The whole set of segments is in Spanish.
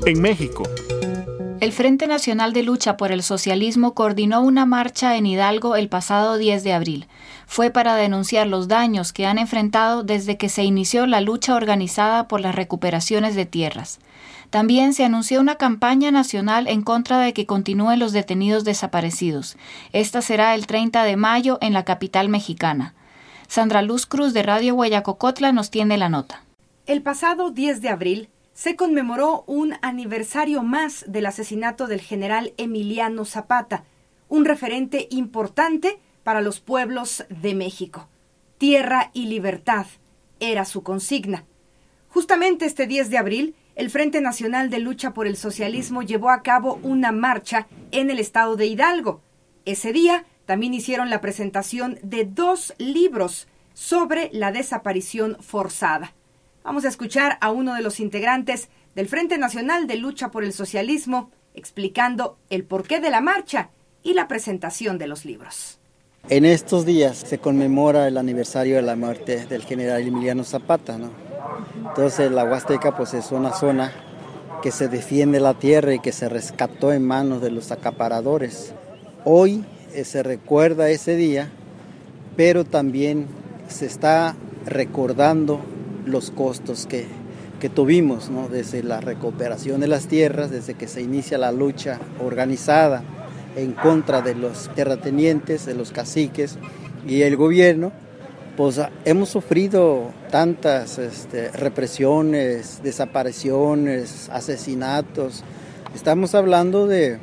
En México, el Frente Nacional de Lucha por el Socialismo coordinó una marcha en Hidalgo el pasado 10 de abril. Fue para denunciar los daños que han enfrentado desde que se inició la lucha organizada por las recuperaciones de tierras. También se anunció una campaña nacional en contra de que continúen los detenidos desaparecidos. Esta será el 30 de mayo en la capital mexicana. Sandra Luz Cruz de Radio Huayacocotla nos tiene la nota. El pasado 10 de abril se conmemoró un aniversario más del asesinato del general Emiliano Zapata, un referente importante para los pueblos de México. Tierra y libertad era su consigna. Justamente este 10 de abril, el Frente Nacional de Lucha por el Socialismo llevó a cabo una marcha en el estado de Hidalgo. Ese día también hicieron la presentación de 2 libros sobre la desaparición forzada. Vamos a escuchar a uno de los integrantes del Frente Nacional de Lucha por el Socialismo explicando el porqué de la marcha y la presentación de los libros. En estos días se conmemora el aniversario de la muerte del general Emiliano Zapata, ¿no? Entonces la Huasteca pues es una zona que se defiende la tierra y que se rescató en manos de los acaparadores. Hoy se recuerda ese día, pero también se está recordando los costos que tuvimos, ¿no? Desde la recuperación de las tierras, desde que se inicia la lucha organizada en contra de los terratenientes, de los caciques y el gobierno, pues hemos sufrido tantas represiones, desapariciones, asesinatos. Estamos hablando de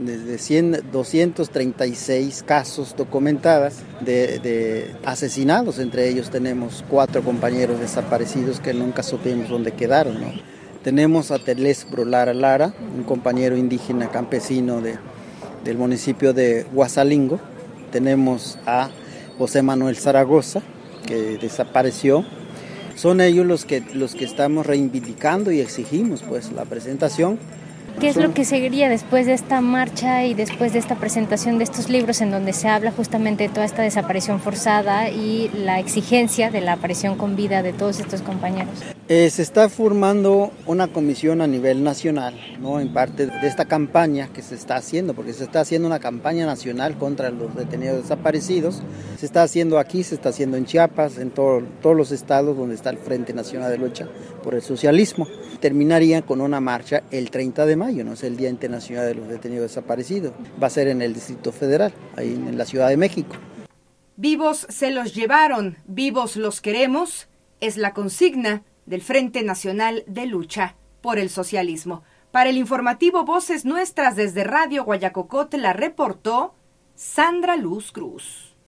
236 casos documentados de asesinados. Entre ellos tenemos 4 compañeros desaparecidos que nunca supimos dónde quedaron, ¿no? Tenemos a Telésforo Lara, un compañero indígena campesino del municipio de Huasalingo. Tenemos a José Manuel Zaragoza, que desapareció. Son ellos los que estamos reivindicando y exigimos pues la presentación. ¿Qué es lo que seguiría después de esta marcha y después de esta presentación de estos libros en donde se habla justamente de toda esta desaparición forzada y la exigencia de la aparición con vida de todos estos compañeros? Se está formando una comisión a nivel nacional, ¿no? En parte de esta campaña que se está haciendo, porque se está haciendo una campaña nacional contra los detenidos desaparecidos. Se está haciendo aquí, se está haciendo en Chiapas, en todos los estados donde está el Frente Nacional de Lucha por el Socialismo. Terminaría con una marcha el 30 de mayo, ¿no? Es el Día Internacional de los Detenidos Desaparecidos. Va a ser en el Distrito Federal, ahí en la Ciudad de México. Vivos se los llevaron, vivos los queremos, es la consigna del Frente Nacional de Lucha por el Socialismo. Para el informativo Voces Nuestras desde Radio Huayacocotla reportó Sandra Luz Cruz.